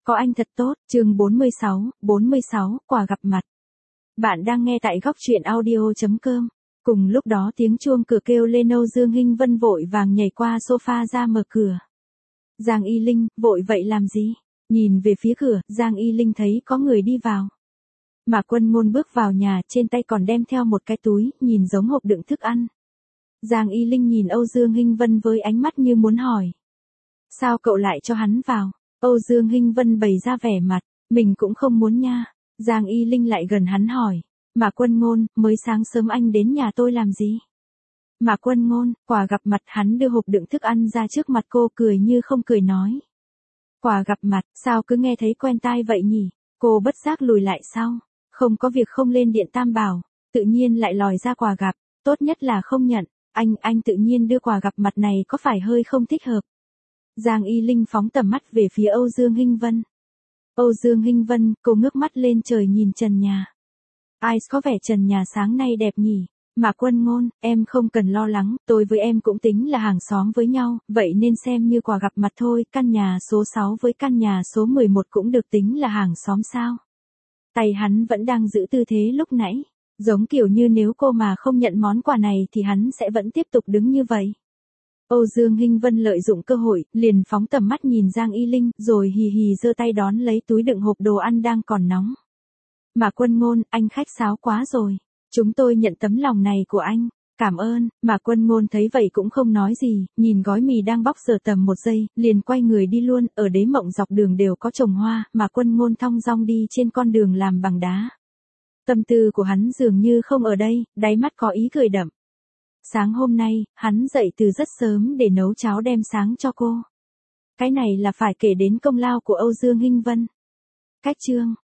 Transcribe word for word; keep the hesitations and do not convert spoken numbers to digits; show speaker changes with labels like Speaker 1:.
Speaker 1: Có anh thật tốt, chương bốn mươi sáu, bốn mươi sáu, quà gặp mặt. Bạn đang nghe tại góc truyện audio chấm com. Cùng lúc đó tiếng chuông cửa kêu lên, Âu Dương Hinh Vân vội vàng nhảy qua sofa ra mở cửa. Giang Y Linh, vội vậy làm gì? Nhìn về phía cửa, Giang Y Linh thấy có người đi vào. Mạc Quân Ngôn bước vào nhà, trên tay còn đem theo một cái túi, nhìn giống hộp đựng thức ăn. Giang Y Linh nhìn Âu Dương Hinh Vân với ánh mắt như muốn hỏi. Sao cậu lại cho hắn vào? Âu Dương Hinh Vân bày ra vẻ mặt, mình cũng không muốn nha. Giang Y Linh lại gần hắn hỏi. Mạc Quân Ngôn, mới sáng sớm anh đến nhà tôi làm gì? Mạc Quân Ngôn, quà gặp mặt. Hắn đưa hộp đựng thức ăn ra trước mặt cô, cười như không cười nói. Quà gặp mặt, sao cứ nghe thấy quen tai vậy nhỉ? Cô bất giác lùi lại sau. Không có việc không lên điện Tam Bảo, tự nhiên lại lòi ra quà gặp, tốt nhất là không nhận. Anh, anh tự nhiên đưa quà gặp mặt này có phải hơi không thích hợp? Giang Y Linh phóng tầm mắt về phía Âu Dương Hinh Vân. Âu Dương Hinh Vân, cô ngước mắt lên trời nhìn trần nhà. Ai có vẻ trần nhà sáng nay đẹp nhỉ? Mạc Quân Ngôn, em không cần lo lắng, tôi với em cũng tính là hàng xóm với nhau, vậy nên xem như quà gặp mặt thôi. Căn nhà số sáu với căn nhà số mười một cũng được tính là hàng xóm sao? Tay hắn vẫn đang giữ tư thế lúc nãy, giống kiểu như nếu cô mà không nhận món quà này thì hắn sẽ vẫn tiếp tục đứng như vậy. Âu Dương Hinh Vân lợi dụng cơ hội, liền phóng tầm mắt nhìn Giang Y Linh, rồi hì hì giơ tay đón lấy túi đựng hộp đồ ăn đang còn nóng. Mạc Quân Ngôn, anh khách sáo quá rồi. Chúng tôi nhận tấm lòng này của anh. Cảm ơn. Mạc Quân Ngôn thấy vậy cũng không nói gì, nhìn gói mì đang bóc dở tầm một giây, liền quay người đi luôn. Ở Đế Mộng dọc đường đều có trồng hoa, Mạc Quân Ngôn thong dong đi trên con đường làm bằng đá. Tâm tư của hắn dường như không ở đây, đáy mắt có ý cười đậm. Sáng hôm nay, hắn dậy từ rất sớm để nấu cháo đem sáng cho cô. Cái này là phải kể đến công lao của Âu Dương Hinh Vân. Cách chương